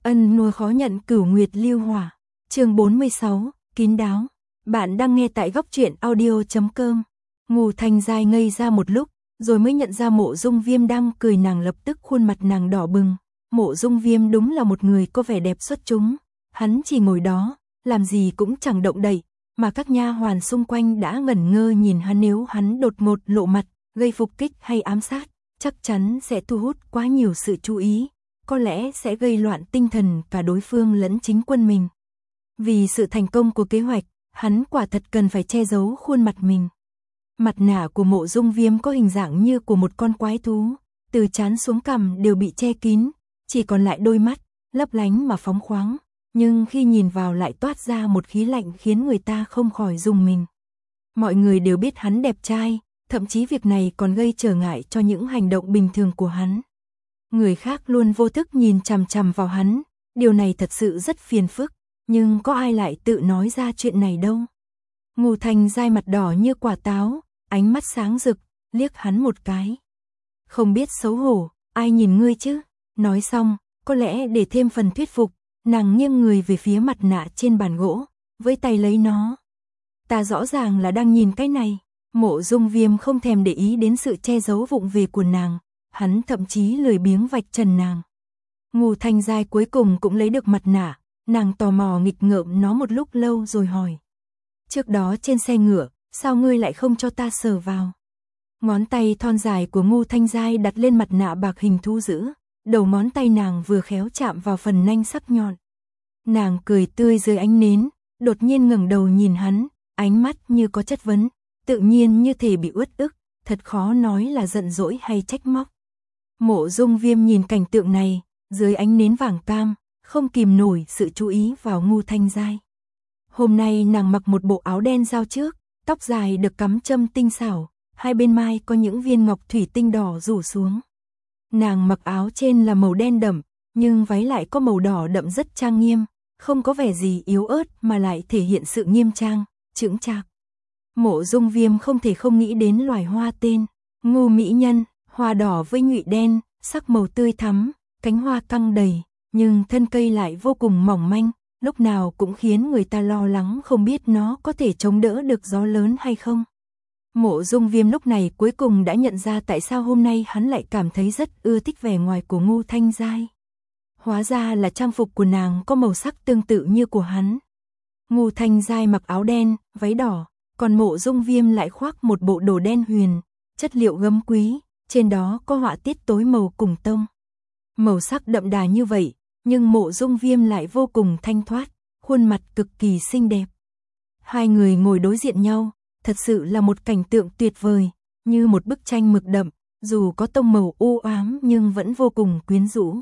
Ân nuôi khó nhận cửu nguyệt lưu hỏa. Chương 46, kín đáo. Bạn đang nghe tại góc truyện audio.com. Ngô Thanh Giai ngây ra một lúc, rồi mới nhận ra Mộ Dung Viêm đang cười, nàng lập tức khuôn mặt nàng đỏ bừng. Mộ Dung Viêm đúng là một người có vẻ đẹp xuất chúng, hắn chỉ ngồi đó, làm gì cũng chẳng động đậy, mà các nha hoàn xung quanh đã ngẩn ngơ nhìn hắn. Nếu hắn đột ngột lộ mặt, gây phục kích hay ám sát, chắc chắn sẽ thu hút quá nhiều sự chú ý, có lẽ sẽ gây loạn tinh thần cả đối phương lẫn chính quân mình. Vì sự thành công của kế hoạch, hắn quả thật cần phải che giấu khuôn mặt mình. Mặt nạ của Mộ Dung Viêm có hình dạng như của một con quái thú, từ trán xuống cằm đều bị che kín, chỉ còn lại đôi mắt, lấp lánh mà phóng khoáng, nhưng khi nhìn vào lại toát ra một khí lạnh khiến người ta không khỏi rùng mình. Mọi người đều biết hắn đẹp trai, thậm chí việc này còn gây trở ngại cho những hành động bình thường của hắn. Người khác luôn vô thức nhìn chằm chằm vào hắn, điều này thật sự rất phiền phức, nhưng có ai lại tự nói ra chuyện này đâu. Ngô Thanh Giai mặt đỏ như quả táo, ánh mắt sáng rực, liếc hắn một cái. Không biết xấu hổ, ai nhìn ngươi chứ? Nói xong, có lẽ để thêm phần thuyết phục, nàng nghiêng người về phía mặt nạ trên bàn gỗ, với tay lấy nó. Ta rõ ràng là đang nhìn cái này. Mộ Dung Viêm không thèm để ý đến sự che giấu vụng về của nàng, hắn thậm chí lười biếng vạch trần nàng. Ngô Thanh Giai cuối cùng cũng lấy được mặt nạ, nàng tò mò nghịch ngợm nó một lúc lâu rồi hỏi. Trước đó trên xe ngựa, sao ngươi lại không cho ta sờ vào? Ngón tay thon dài của Ngô Thanh Giai đặt lên mặt nạ bạc hình thú dữ, đầu ngón tay nàng vừa khéo chạm vào phần nanh sắc nhọn. Nàng cười tươi dưới ánh nến, đột nhiên ngẩng đầu nhìn hắn, ánh mắt như có chất vấn, tự nhiên như thể bị uất ức, thật khó nói là giận dỗi hay trách móc. Mộ Dung Viêm nhìn cảnh tượng này, dưới ánh nến vàng cam, không kìm nổi sự chú ý vào Ngô Thanh Giai. Hôm nay nàng mặc một bộ áo đen dao trước, tóc dài được cắm châm tinh xảo, hai bên mai có những viên ngọc thủy tinh đỏ rủ xuống. Nàng mặc áo trên là màu đen đậm, nhưng váy lại có màu đỏ đậm rất trang nghiêm, không có vẻ gì yếu ớt mà lại thể hiện sự nghiêm trang, chững chạc. Mộ Dung Viêm không thể không nghĩ đến loài hoa tên Ngô Mỹ Nhân, hoa đỏ với nhụy đen, sắc màu tươi thắm, cánh hoa căng đầy, nhưng thân cây lại vô cùng mỏng manh, lúc nào cũng khiến người ta lo lắng không biết nó có thể chống đỡ được gió lớn hay không. Mộ Dung Viêm lúc này cuối cùng đã nhận ra tại sao hôm nay hắn lại cảm thấy rất ưa thích vẻ ngoài của Ngô Thanh Giai. Hóa ra là trang phục của nàng có màu sắc tương tự như của hắn. Ngô Thanh Giai mặc áo đen, váy đỏ, còn Mộ Dung Viêm lại khoác một bộ đồ đen huyền, chất liệu gấm quý, trên đó có họa tiết tối màu cùng tông. Màu sắc đậm đà như vậy, nhưng Mộ Dung Viêm lại vô cùng thanh thoát, khuôn mặt cực kỳ xinh đẹp. Hai người ngồi đối diện nhau, thật sự là một cảnh tượng tuyệt vời, như một bức tranh mực đậm, dù có tông màu u ám nhưng vẫn vô cùng quyến rũ.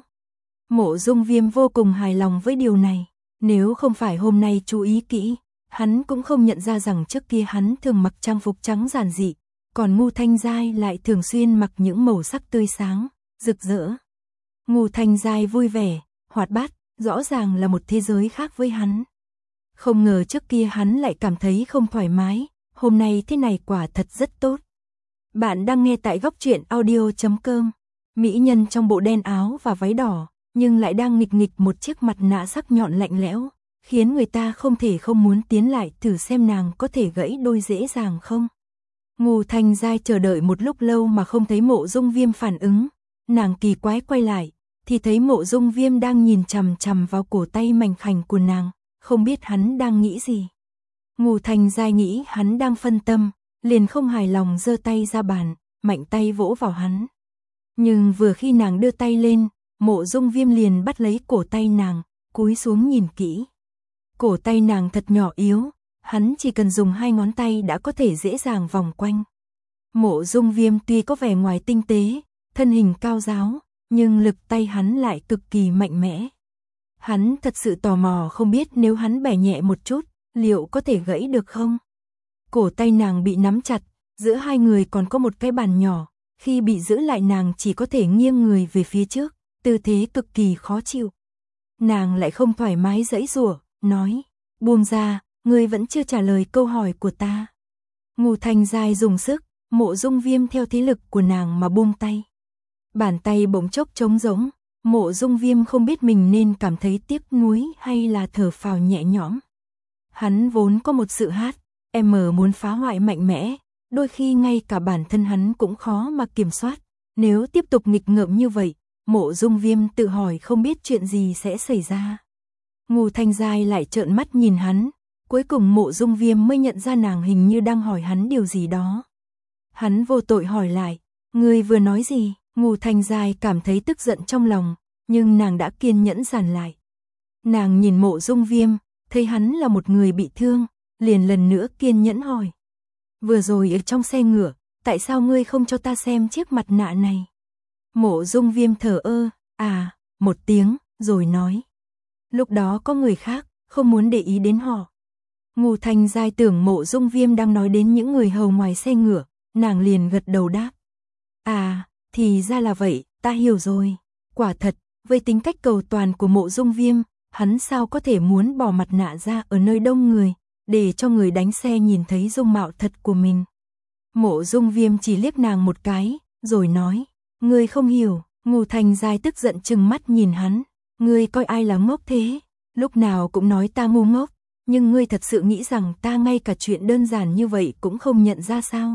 Mộ Dung Viêm vô cùng hài lòng với điều này, nếu không phải hôm nay chú ý kỹ, hắn cũng không nhận ra rằng trước kia hắn thường mặc trang phục trắng giản dị, còn Ngô Thanh Giai lại thường xuyên mặc những màu sắc tươi sáng, rực rỡ. Ngô Thanh Giai vui vẻ, hoạt bát, rõ ràng là một thế giới khác với hắn. Không ngờ trước kia hắn lại cảm thấy không thoải mái, hôm nay thế này quả thật rất tốt. Bạn đang nghe tại góc truyện audio.com. Mỹ nhân trong bộ đen áo và váy đỏ, nhưng lại đang nghịch nghịch một chiếc mặt nạ sắc nhọn lạnh lẽo, khiến người ta không thể không muốn tiến lại thử xem nàng có thể gãy đôi dễ dàng không. Ngô Thanh Giai chờ đợi một lúc lâu mà không thấy Mộ Dung Viêm phản ứng, nàng kỳ quái quay lại, thì thấy Mộ Dung Viêm đang nhìn chằm chằm vào cổ tay mảnh khảnh của nàng, không biết hắn đang nghĩ gì. Ngô Thanh Giai nghĩ hắn đang phân tâm, liền không hài lòng giơ tay ra bàn, mạnh tay vỗ vào hắn. Nhưng vừa khi nàng đưa tay lên, Mộ Dung Viêm liền bắt lấy cổ tay nàng, cúi xuống nhìn kỹ. Cổ tay nàng thật nhỏ yếu, hắn chỉ cần dùng hai ngón tay đã có thể dễ dàng vòng quanh. Mộ Dung Viêm tuy có vẻ ngoài tinh tế, thân hình cao ráo, nhưng lực tay hắn lại cực kỳ mạnh mẽ. Hắn thật sự tò mò không biết nếu hắn bẻ nhẹ một chút, liệu có thể gãy được không? Cổ tay nàng bị nắm chặt, giữa hai người còn có một cái bàn nhỏ, khi bị giữ lại nàng chỉ có thể nghiêng người về phía trước, tư thế cực kỳ khó chịu. Nàng lại không thoải mái giãy giụa, nói, buông ra, ngươi vẫn chưa trả lời câu hỏi của ta. Ngô Thanh Giai dùng sức, Mộ Dung Viêm theo thế lực của nàng mà buông tay. Bàn tay bỗng chốc trống rỗng, Mộ Dung Viêm không biết mình nên cảm thấy tiếc nuối hay là thở phào nhẹ nhõm. Hắn vốn có một sự muốn phá hoại mạnh mẽ, đôi khi ngay cả bản thân hắn cũng khó mà kiểm soát. Nếu tiếp tục nghịch ngợm như vậy, Mộ Dung Viêm tự hỏi không biết chuyện gì sẽ xảy ra. Ngô Thanh Giai lại trợn mắt nhìn hắn, cuối cùng Mộ Dung Viêm mới nhận ra nàng hình như đang hỏi hắn điều gì đó. Hắn vô tội hỏi lại, ngươi vừa nói gì? Ngô Thanh Giai cảm thấy tức giận trong lòng, nhưng nàng đã kiên nhẫn giản lại. Nàng nhìn Mộ Dung Viêm, thấy hắn là một người bị thương, liền lần nữa kiên nhẫn hỏi. Vừa rồi ở trong xe ngựa, tại sao ngươi không cho ta xem chiếc mặt nạ này? Mộ Dung Viêm thở một tiếng, rồi nói. Lúc đó có người khác, không muốn để ý đến họ. Ngô Thanh Giai tưởng Mộ Dung Viêm đang nói đến những người hầu ngoài xe ngựa, nàng liền gật đầu đáp. Thì ra là vậy, ta hiểu rồi. Quả thật, với tính cách cầu toàn của Mộ Dung Viêm, hắn sao có thể muốn bỏ mặt nạ ra ở nơi đông người, để cho người đánh xe nhìn thấy dung mạo thật của mình. Mộ Dung Viêm chỉ liếc nàng một cái, rồi nói, ngươi không hiểu. Ngô Thanh Giai tức giận trừng mắt nhìn hắn, ngươi coi ai là ngốc thế, lúc nào cũng nói ta ngu ngốc, nhưng ngươi thật sự nghĩ rằng ta ngay cả chuyện đơn giản như vậy cũng không nhận ra sao?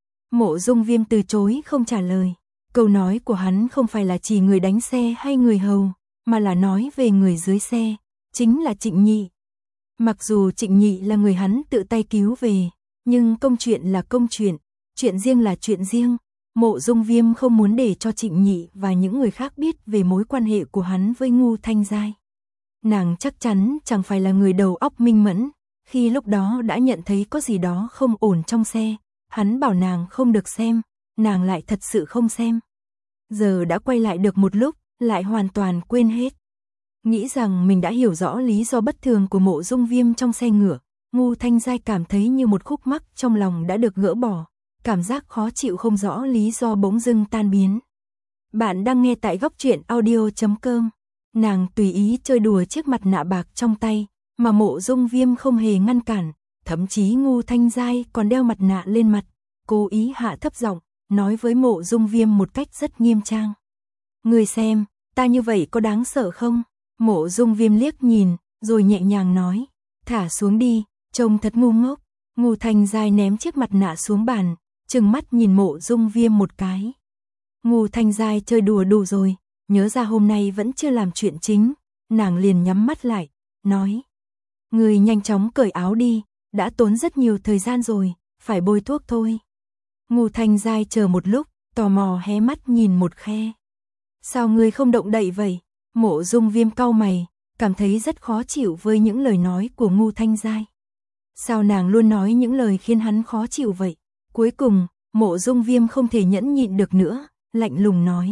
Mộ Dung Viêm từ chối không trả lời. Câu nói của hắn không phải là chỉ người đánh xe hay người hầu, mà là nói về người dưới xe, chính là Trịnh Nhị. Mặc dù Trịnh Nhị là người hắn tự tay cứu về, nhưng công chuyện là công chuyện riêng là chuyện riêng. Mộ Dung Viêm không muốn để cho Trịnh Nhị và những người khác biết về mối quan hệ của hắn với Ngô Thanh Giai. Nàng chắc chắn chẳng phải là người đầu óc minh mẫn, khi lúc đó đã nhận thấy có gì đó không ổn trong xe, hắn bảo nàng không được xem, nàng lại thật sự không xem. Giờ đã quay lại được một lúc, lại hoàn toàn quên hết. Nghĩ rằng mình đã hiểu rõ lý do bất thường của Mộ Dung Viêm trong xe ngựa, Ngô Thanh Giai cảm thấy như một khúc mắc trong lòng đã được gỡ bỏ, cảm giác khó chịu không rõ lý do bỗng dưng tan biến. Bạn đang nghe tại Góc Truyện Audio.com. Nàng tùy ý chơi đùa chiếc mặt nạ bạc trong tay, mà Mộ Dung Viêm không hề ngăn cản, thậm chí Ngô Thanh Giai còn đeo mặt nạ lên mặt, cố ý hạ thấp giọng, nói với Mộ Dung Viêm một cách rất nghiêm trang. Ngươi xem, ta như vậy có đáng sợ không? Mộ Dung Viêm liếc nhìn, rồi nhẹ nhàng nói, thả xuống đi, trông thật ngu ngốc. Ngô Thanh Giai ném chiếc mặt nạ xuống bàn, trừng mắt nhìn Mộ Dung Viêm một cái. Ngô Thanh Giai chơi đùa đủ rồi, nhớ ra hôm nay vẫn chưa làm chuyện chính, nàng liền nhắm mắt lại, nói. Ngươi nhanh chóng cởi áo đi, đã tốn rất nhiều thời gian rồi, phải bôi thuốc thôi. Ngô Thanh Giai chờ một lúc, tò mò hé mắt nhìn một khe. Sao ngươi không động đậy vậy? Mộ Dung Viêm cau mày, cảm thấy rất khó chịu với những lời nói của Ngô Thanh Giai. Sao nàng luôn nói những lời khiến hắn khó chịu vậy? Cuối cùng, Mộ Dung Viêm không thể nhẫn nhịn được nữa, lạnh lùng nói.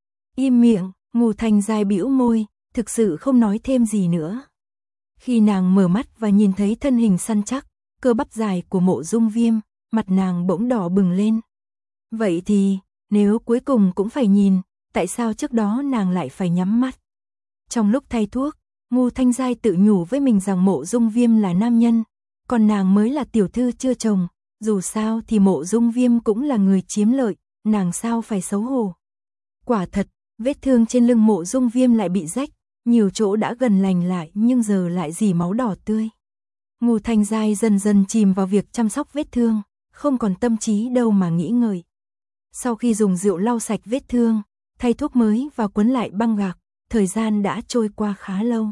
Im miệng. Ngô Thanh Giai bĩu môi, thực sự không nói thêm gì nữa. Khi nàng mở mắt và nhìn thấy thân hình săn chắc, cơ bắp dài của Mộ Dung Viêm, mặt nàng bỗng đỏ bừng lên. Vậy thì, nếu cuối cùng cũng phải nhìn, tại sao trước đó nàng lại phải nhắm mắt? Trong lúc thay thuốc, Ngô Thanh Giai tự nhủ với mình rằng Mộ Dung Viêm là nam nhân, còn nàng mới là tiểu thư chưa chồng, dù sao thì Mộ Dung Viêm cũng là người chiếm lợi, nàng sao phải xấu hổ. Quả thật, vết thương trên lưng Mộ Dung Viêm lại bị rách, nhiều chỗ đã gần lành lại nhưng giờ lại rỉ máu đỏ tươi. Ngô Thanh Giai dần dần chìm vào việc chăm sóc vết thương, không còn tâm trí đâu mà nghĩ ngợi. Sau khi dùng rượu lau sạch vết thương, thay thuốc mới và quấn lại băng gạc, thời gian đã trôi qua khá lâu.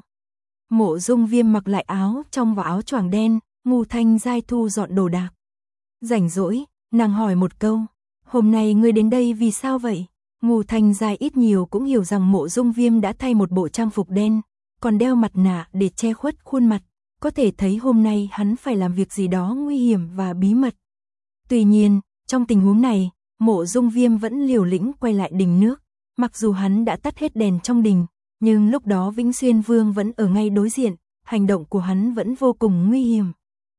Mộ Dung Viêm mặc lại áo trong và áo choàng đen, Ngô Thanh Giai thu dọn đồ đạc. Rảnh rỗi, nàng hỏi một câu, hôm nay ngươi đến đây vì sao vậy? Ngô Thanh Giai ít nhiều cũng hiểu rằng Mộ Dung Viêm đã thay một bộ trang phục đen, còn đeo mặt nạ để che khuất khuôn mặt, có thể thấy hôm nay hắn phải làm việc gì đó nguy hiểm và bí mật. Tuy nhiên, trong tình huống này, Mộ Dung Viêm vẫn liều lĩnh quay lại đình nước, mặc dù hắn đã tắt hết đèn trong đình, nhưng lúc đó Vĩnh Xuyên Vương vẫn ở ngay đối diện, hành động của hắn vẫn vô cùng nguy hiểm.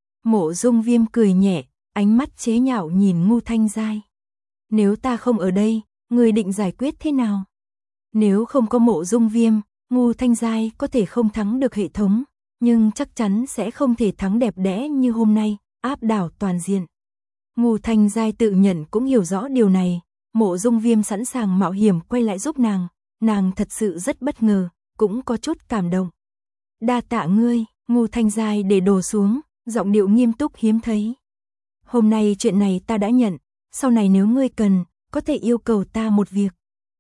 Mộ Dung Viêm cười nhẹ, ánh mắt chế nhạo nhìn Ngô Thanh Giai. Nếu ta không ở đây, người định giải quyết thế nào? Nếu không có Mộ Dung Viêm, Ngô Thanh Giai có thể không thắng được hệ thống, nhưng chắc chắn sẽ không thể thắng đẹp đẽ như hôm nay, áp đảo toàn diện. Ngô Thanh Giai tự nhận cũng hiểu rõ điều này, Mộ Dung Viêm sẵn sàng mạo hiểm quay lại giúp nàng nàng thật sự rất bất ngờ, cũng có chút cảm động. Đa tạ ngươi, Ngô Thanh Giai để đồ xuống, giọng điệu nghiêm túc hiếm thấy. Hôm nay chuyện này ta đã nhận, sau này nếu ngươi cần, có thể yêu cầu ta một việc.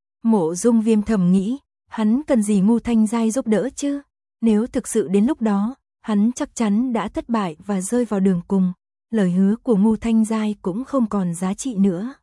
Mộ Dung Viêm thầm nghĩ, hắn cần gì Ngô Thanh Giai giúp đỡ chứ? Nếu thực sự đến lúc đó, hắn chắc chắn đã thất bại và rơi vào đường cùng, lời hứa của Ngô Thanh Giai cũng không còn giá trị nữa.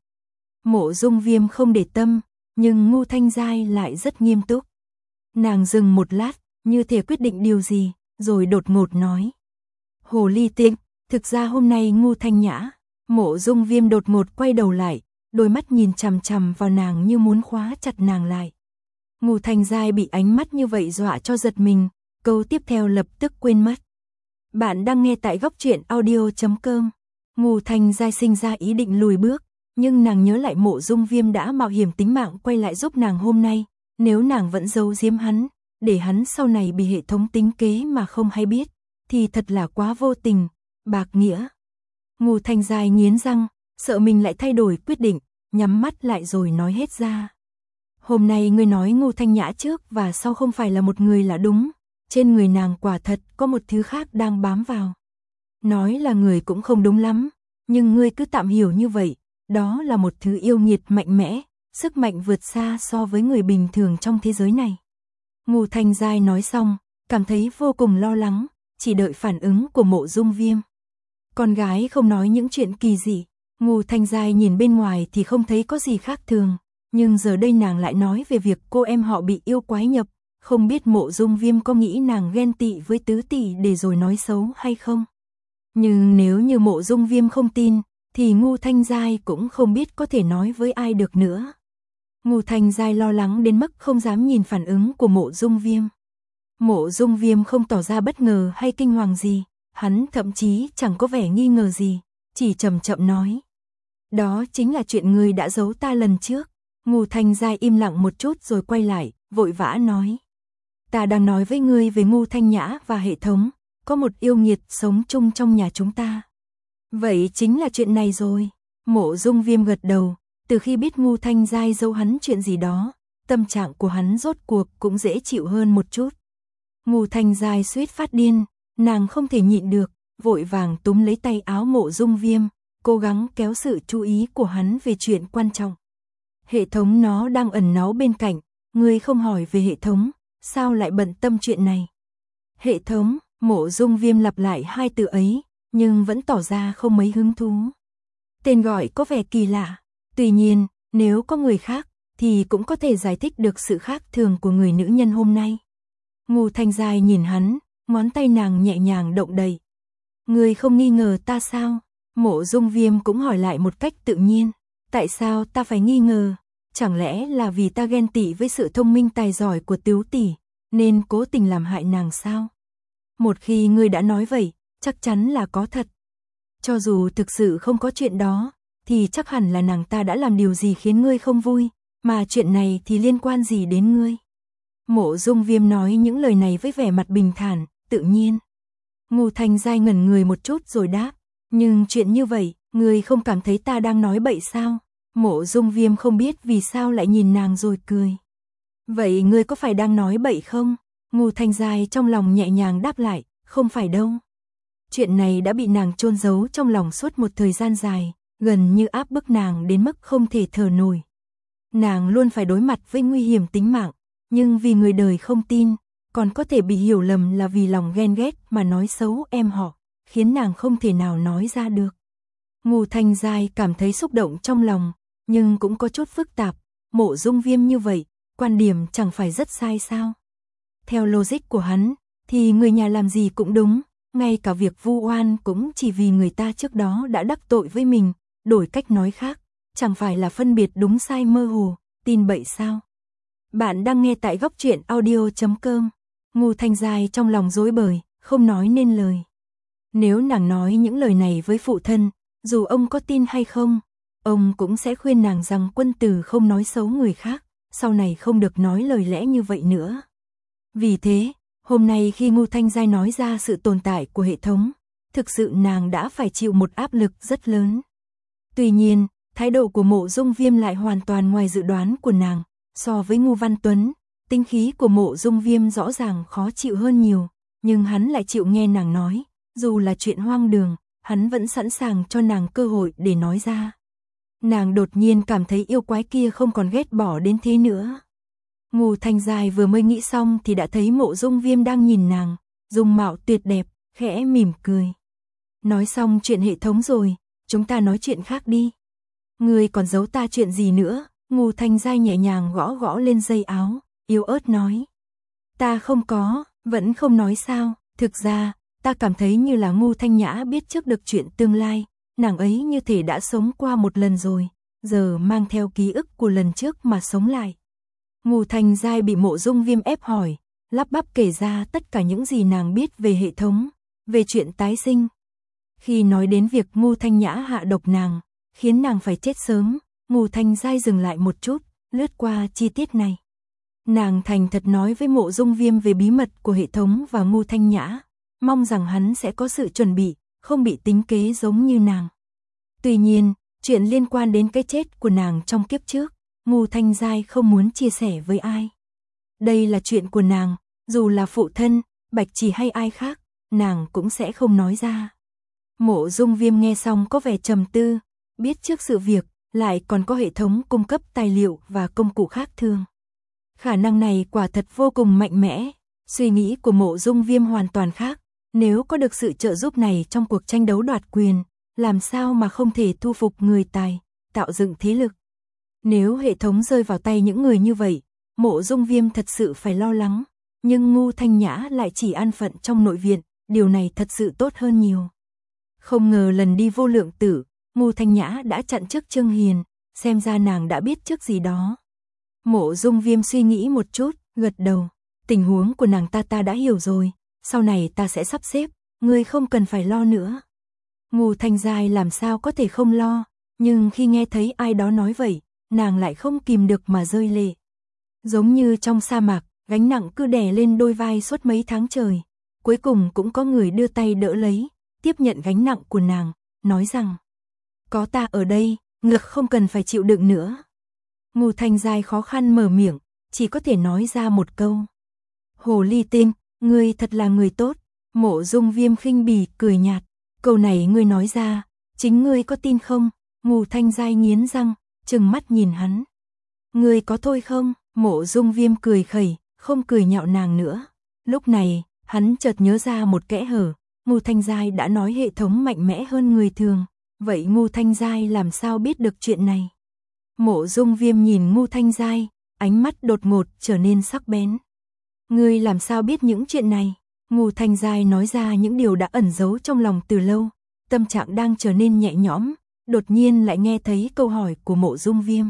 Mộ Dung Viêm không để tâm, nhưng Ngô Thanh Giai lại rất nghiêm túc. Nàng dừng một lát, như thể quyết định điều gì, rồi đột ngột nói. Hồ ly tinh, thực ra hôm nay Ngô Thanh Nhã. Mộ Dung Viêm đột ngột quay đầu lại, đôi mắt nhìn chằm chằm vào nàng như muốn khóa chặt nàng lại. Ngô Thanh Giai bị ánh mắt như vậy dọa cho giật mình, câu tiếp theo lập tức quên mất. Bạn đang nghe tại góc truyện audio.com. Ngô Thanh Giai sinh ra ý định lùi bước, nhưng nàng nhớ lại Mộ Dung Viêm đã mạo hiểm tính mạng quay lại giúp nàng hôm nay, nếu nàng vẫn giấu giếm hắn, để hắn sau này bị hệ thống tính kế mà không hay biết, thì thật là quá vô tình, bạc nghĩa. Ngô Thanh Giai nghiến răng, sợ mình lại thay đổi quyết định, nhắm mắt lại rồi nói hết ra. Hôm nay ngươi nói Ngô Thanh Nhã trước và sau không phải là một người là đúng, trên người nàng quả thật có một thứ khác đang bám vào. Nói là người cũng không đúng lắm, nhưng ngươi cứ tạm hiểu như vậy, đó là một thứ yêu nghiệt mạnh mẽ, sức mạnh vượt xa so với người bình thường trong thế giới này. Ngô Thanh Giai nói xong, cảm thấy vô cùng lo lắng, chỉ đợi phản ứng của Mộ Dung Viêm. Con gái không nói những chuyện kỳ dị, Ngô Thanh Giai nhìn bên ngoài thì không thấy có gì khác thường, nhưng giờ đây nàng lại nói về việc cô em họ bị yêu quái nhập, không biết Mộ Dung Viêm có nghĩ nàng ghen tị với tứ tỷ để rồi nói xấu hay không. Nhưng nếu như Mộ Dung Viêm không tin, thì Ngô Thanh Giai cũng không biết có thể nói với ai được nữa. Ngô Thanh Giai lo lắng đến mức không dám nhìn phản ứng của Mộ Dung Viêm. Mộ Dung Viêm không tỏ ra bất ngờ hay kinh hoàng gì, hắn thậm chí chẳng có vẻ nghi ngờ gì, chỉ chậm chậm nói. Đó chính là chuyện ngươi đã giấu ta lần trước. Ngô Thanh Giai im lặng một chút rồi quay lại, vội vã nói. Ta đang nói với ngươi về Ngô Thanh Nhã và hệ thống, có một yêu nghiệt sống chung trong nhà chúng ta. Vậy chính là chuyện này rồi. Mộ Dung Viêm gật đầu, từ khi biết Ngô Thanh Giai giấu hắn chuyện gì đó, tâm trạng của hắn rốt cuộc cũng dễ chịu hơn một chút. Ngô Thanh Giai suýt phát điên, nàng không thể nhịn được, vội vàng túm lấy tay áo Mộ Dung Viêm, cố gắng kéo sự chú ý của hắn về chuyện quan trọng. Hệ thống nó đang ẩn náu bên cạnh, ngươi không hỏi về hệ thống, sao lại bận tâm chuyện này? Hệ thống, Mộ Dung Viêm lặp lại hai từ ấy, nhưng vẫn tỏ ra không mấy hứng thú. Tên gọi có vẻ kỳ lạ, tuy nhiên, nếu có người khác, thì cũng có thể giải thích được sự khác thường của người nữ nhân hôm nay. Ngô Thanh Giai nhìn hắn, ngón tay nàng nhẹ nhàng động đậy. Ngươi không nghi ngờ ta sao? Mộ Dung Viêm cũng hỏi lại một cách tự nhiên. Tại sao ta phải nghi ngờ? Chẳng lẽ là vì ta ghen tị với sự thông minh tài giỏi của Tứ tỷ, nên cố tình làm hại nàng sao? Một khi ngươi đã nói vậy, chắc chắn là có thật. Cho dù thực sự không có chuyện đó, thì chắc hẳn là nàng ta đã làm điều gì khiến ngươi không vui, mà chuyện này thì liên quan gì đến ngươi? Mộ Dung Viêm nói những lời này với vẻ mặt bình thản, tự nhiên. Ngô Thanh Giai ngẩn người một chút rồi đáp, nhưng chuyện như vậy, ngươi không cảm thấy ta đang nói bậy sao? Mộ Dung Viêm không biết vì sao lại nhìn nàng rồi cười. Vậy ngươi có phải đang nói bậy không? Ngô Thanh Giai trong lòng nhẹ nhàng đáp lại, không phải đâu. Chuyện này đã bị nàng chôn giấu trong lòng suốt một thời gian dài, gần như áp bức nàng đến mức không thể thở nổi. Nàng luôn phải đối mặt với nguy hiểm tính mạng, nhưng vì người đời không tin, còn có thể bị hiểu lầm là vì lòng ghen ghét mà nói xấu em họ, khiến nàng không thể nào nói ra được. Ngô Thanh Giai cảm thấy xúc động trong lòng, nhưng cũng có chút phức tạp. Mộ Dung Viêm như vậy, quan điểm chẳng phải rất sai sao? Theo logic của hắn, thì người nhà làm gì cũng đúng, ngay cả việc vu oan cũng chỉ vì người ta trước đó đã đắc tội với mình, đổi cách nói khác, chẳng phải là phân biệt đúng sai mơ hồ, tin bậy sao? Bạn đang nghe tại góc truyện audio.com. Ngô Thanh Giai trong lòng rối bời, không nói nên lời. Nếu nàng nói những lời này với phụ thân, dù ông có tin hay không, ông cũng sẽ khuyên nàng rằng quân tử không nói xấu người khác, sau này không được nói lời lẽ như vậy nữa. Vì thế, hôm nay khi Ngô Thanh Giai nói ra sự tồn tại của hệ thống, thực sự nàng đã phải chịu một áp lực rất lớn. Tuy nhiên, thái độ của Mộ Dung Viêm lại hoàn toàn ngoài dự đoán của nàng, So với Ngô Văn Tuấn, tính khí của Mộ Dung Viêm rõ ràng khó chịu hơn nhiều, nhưng hắn lại chịu nghe nàng nói, dù là chuyện hoang đường, hắn vẫn sẵn sàng cho nàng cơ hội để nói ra. Nàng đột nhiên cảm thấy yêu quái kia không còn ghét bỏ đến thế nữa. Ngô Thanh Giai vừa mới nghĩ xong thì đã thấy Mộ Dung Viêm đang nhìn nàng, dung mạo tuyệt đẹp, khẽ mỉm cười. Nói xong chuyện hệ thống rồi, chúng ta nói chuyện khác đi. Ngươi còn giấu ta chuyện gì nữa? Ngô Thanh Giai nhẹ nhàng gõ gõ lên dây áo, yếu ớt nói. Ta không có, vẫn không nói sao, thực ra, ta cảm thấy như là Ngô Thanh Nhã biết trước được chuyện tương lai, nàng ấy như thể đã sống qua một lần rồi, giờ mang theo ký ức của lần trước mà sống lại. Ngô Thanh Giai bị Mộ Dung Viêm ép hỏi, lắp bắp kể ra tất cả những gì nàng biết về hệ thống, về chuyện tái sinh. Khi nói đến việc Ngô Thanh Nhã hạ độc nàng, khiến nàng phải chết sớm, Ngô Thanh Giai dừng lại một chút, lướt qua chi tiết này. Nàng thành thật nói với Mộ Dung Viêm về bí mật của hệ thống và Ngô Thanh Nhã, mong rằng hắn sẽ có sự chuẩn bị, không bị tính kế giống như nàng. Tuy nhiên, chuyện liên quan đến cái chết của nàng trong kiếp trước, Ngô Thanh Giai không muốn chia sẻ với ai. Đây là chuyện của nàng, dù là phụ thân, Bạch Chỉ hay ai khác, nàng cũng sẽ không nói ra. Mộ Dung Viêm nghe xong có vẻ trầm tư, biết trước sự việc, lại còn có hệ thống cung cấp tài liệu và công cụ khác thường. Khả năng này quả thật vô cùng mạnh mẽ, suy nghĩ của Mộ Dung Viêm hoàn toàn khác, nếu có được sự trợ giúp này trong cuộc tranh đấu đoạt quyền, làm sao mà không thể thu phục người tài, tạo dựng thế lực. Nếu hệ thống rơi vào tay những người như vậy, Mộ Dung Viêm thật sự phải lo lắng, nhưng Ngô Thanh Nhã lại chỉ an phận trong nội viện, điều này thật sự tốt hơn nhiều. Không ngờ lần đi Vô Lượng Tử, Ngô Thanh Nhã đã chặn trước Trương Hiền, xem ra nàng đã biết trước gì đó. Mộ Dung Viêm suy nghĩ một chút, gật đầu, tình huống của nàng ta đã hiểu rồi, sau này ta sẽ sắp xếp, ngươi không cần phải lo nữa. Ngô Thanh Giai làm sao có thể không lo, nhưng khi nghe thấy ai đó nói vậy, nàng lại không kìm được mà rơi lệ. Giống như trong sa mạc, gánh nặng cứ đè lên đôi vai suốt mấy tháng trời, cuối cùng cũng có người đưa tay đỡ lấy, tiếp nhận gánh nặng của nàng, nói rằng, có ta ở đây, ngực không cần phải chịu đựng nữa. Ngô Thanh Giai khó khăn mở miệng, chỉ có thể nói ra một câu. Hồ ly tinh, ngươi thật là người tốt. Mộ Dung Viêm khinh bỉ cười nhạt, câu này ngươi nói ra, chính ngươi có tin không? Ngô Thanh Giai nghiến răng, trừng mắt nhìn hắn. Ngươi có thôi không? Mộ Dung Viêm cười khẩy, không cười nhạo nàng nữa. Lúc này, hắn chợt nhớ ra một kẽ hở, Ngô Thanh Giai đã nói hệ thống mạnh mẽ hơn người thường, vậy Ngô Thanh Giai làm sao biết được chuyện này? Mộ Dung Viêm nhìn Ngô Thanh Giai, ánh mắt đột ngột trở nên sắc bén. Ngươi làm sao biết những chuyện này? Ngô Thanh Giai nói ra những điều đã ẩn giấu trong lòng từ lâu, tâm trạng đang trở nên nhẹ nhõm, đột nhiên lại nghe thấy câu hỏi của Mộ Dung Viêm.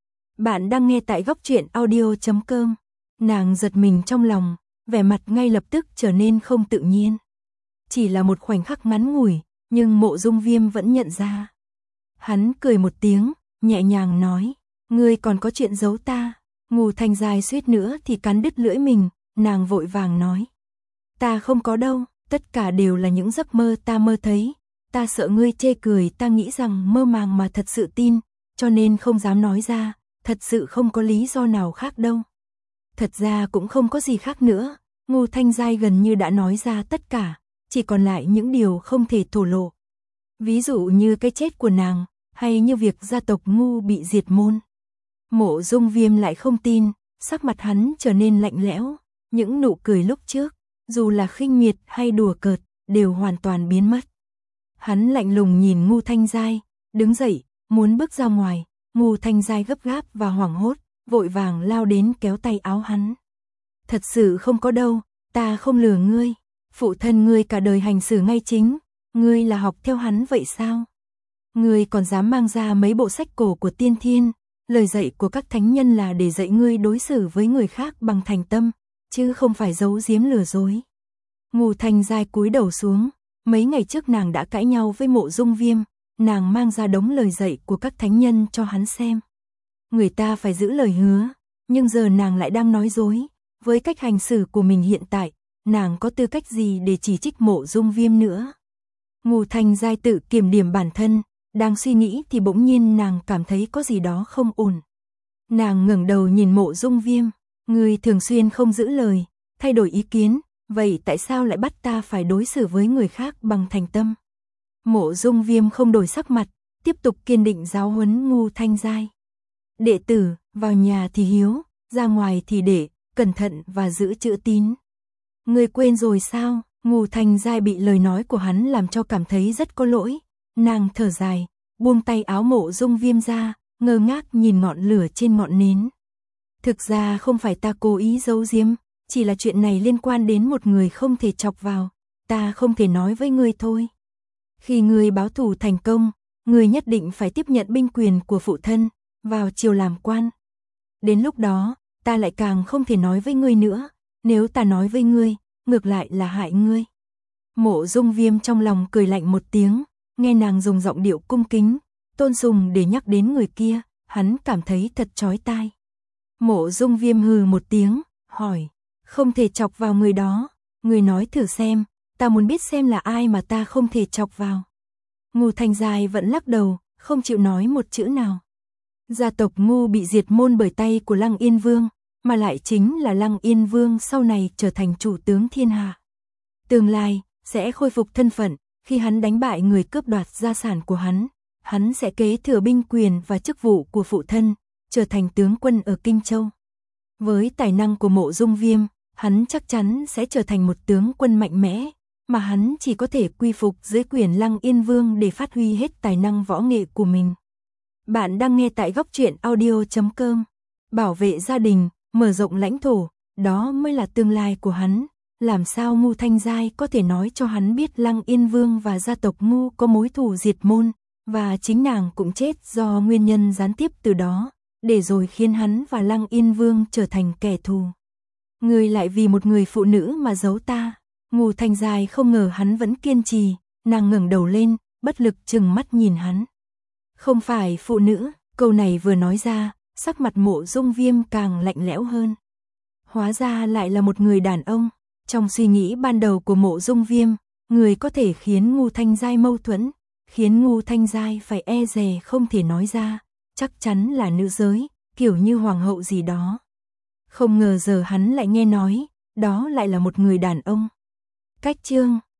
Bạn đang nghe tại góc truyện audio.com. Nàng giật mình trong lòng, vẻ mặt ngay lập tức trở nên không tự nhiên. Chỉ là một khoảnh khắc ngắn ngủi, nhưng Mộ Dung Viêm vẫn nhận ra. Hắn cười một tiếng, nhẹ nhàng nói, ngươi còn có chuyện giấu ta. Ngô Thanh Giai suýt nữa thì cắn đứt lưỡi mình, nàng vội vàng nói. Ta không có đâu, tất cả đều là những giấc mơ ta mơ thấy. Ta sợ ngươi chê cười, ta nghĩ rằng mơ màng mà thật sự tin, cho nên không dám nói ra, thật sự không có lý do nào khác đâu. Thật ra cũng không có gì khác nữa, Ngô Thanh Giai gần như đã nói ra tất cả, chỉ còn lại những điều không thể thổ lộ. Ví dụ như cái chết của nàng, hay như việc gia tộc Ngô bị diệt môn. Mộ Dung Viêm lại không tin, sắc mặt hắn trở nên lạnh lẽo, những nụ cười lúc trước, dù là khinh miệt hay đùa cợt, đều hoàn toàn biến mất. Hắn lạnh lùng nhìn Ngô Thanh Giai, đứng dậy, muốn bước ra ngoài, Ngô Thanh Giai gấp gáp và hoảng hốt, vội vàng lao đến kéo tay áo hắn. Thật sự không có đâu, ta không lừa ngươi, phụ thân ngươi cả đời hành xử ngay chính, ngươi là học theo hắn vậy sao? Ngươi còn dám mang ra mấy bộ sách cổ của tiên thiên, lời dạy của các thánh nhân là để dạy ngươi đối xử với người khác bằng thành tâm, chứ không phải giấu giếm lừa dối. Ngô Thanh Giai cúi đầu xuống, mấy ngày trước nàng đã cãi nhau với Mộ Dung Viêm, nàng mang ra đống lời dạy của các thánh nhân cho hắn xem. Người ta phải giữ lời hứa, nhưng giờ nàng lại đang nói dối, với cách hành xử của mình hiện tại, nàng có tư cách gì để chỉ trích Mộ Dung Viêm nữa. Ngô Thanh Giai tự kiểm điểm bản thân, đang suy nghĩ thì bỗng nhiên nàng cảm thấy có gì đó không ổn. Nàng ngẩng đầu nhìn Mộ Dung Viêm, ngươi thường xuyên không giữ lời, thay đổi ý kiến, vậy tại sao lại bắt ta phải đối xử với người khác bằng thành tâm? Mộ Dung Viêm không đổi sắc mặt, tiếp tục kiên định giáo huấn Ngưu Thanh Giai. Đệ tử, vào nhà thì hiếu, ra ngoài thì để, cẩn thận và giữ chữ tín. Ngươi quên rồi sao? Ngưu Thanh Giai bị lời nói của hắn làm cho cảm thấy rất có lỗi. Nàng thở dài, buông tay áo Mộ Dung Viêm ra, ngơ ngác nhìn ngọn lửa trên ngọn nến. Thực ra không phải ta cố ý giấu giếm, chỉ là chuyện này liên quan đến một người không thể chọc vào, ta không thể nói với ngươi thôi. Khi ngươi báo thù thành công, ngươi nhất định phải tiếp nhận binh quyền của phụ thân, vào triều làm quan. Đến lúc đó, ta lại càng không thể nói với ngươi nữa, nếu ta nói với ngươi, ngược lại là hại ngươi. Mộ Dung Viêm trong lòng cười lạnh một tiếng, nghe nàng dùng giọng điệu cung kính, tôn sùng để nhắc đến người kia, hắn cảm thấy thật chói tai. Mộ Dung Viêm hừ một tiếng, hỏi, không thể chọc vào người đó, người nói thử xem, ta muốn biết xem là ai mà ta không thể chọc vào. Ngưu Thanh Giai vẫn lắc đầu, không chịu nói một chữ nào. Gia tộc Ngưu bị diệt môn bởi tay của Lăng Yên Vương, mà lại chính là Lăng Yên Vương sau này trở thành chủ tướng thiên hạ. Tương lai, sẽ khôi phục thân phận, khi hắn đánh bại người cướp đoạt gia sản của hắn sẽ kế thừa binh quyền và chức vụ của phụ thân, trở thành tướng quân ở Kinh Châu. Với tài năng của Mộ Dung Viêm, hắn chắc chắn sẽ trở thành một tướng quân mạnh mẽ, mà hắn chỉ có thể quy phục dưới quyền Lăng Yên Vương để phát huy hết tài năng võ nghệ của mình. Bạn đang nghe tại Góc Truyện Audio.com. Bảo vệ gia đình, mở rộng lãnh thổ, đó mới là tương lai của hắn. Làm sao Ngưu Thanh Giai có thể nói cho hắn biết Lăng Yên Vương và gia tộc Ngưu có mối thù diệt môn, và chính nàng cũng chết do nguyên nhân gián tiếp từ đó, để rồi khiến hắn và Lăng Yên Vương trở thành kẻ thù. Ngươi lại vì một người phụ nữ mà giấu ta. Ngưu Thanh Giai không ngờ hắn vẫn kiên trì, nàng ngẩng đầu lên, bất lực trừng mắt nhìn hắn. Không phải phụ nữ, câu này vừa nói ra, sắc mặt Mộ Dung Viêm càng lạnh lẽo hơn. Hóa ra lại là một người đàn ông. Trong suy nghĩ ban đầu của Mộ Dung Viêm, người có thể khiến Ngưu Thanh Giai mâu thuẫn, khiến Ngưu Thanh Giai phải e dè không thể nói ra, chắc chắn là nữ giới, kiểu như hoàng hậu gì đó. Không ngờ giờ hắn lại nghe nói, đó lại là một người đàn ông. Cách chương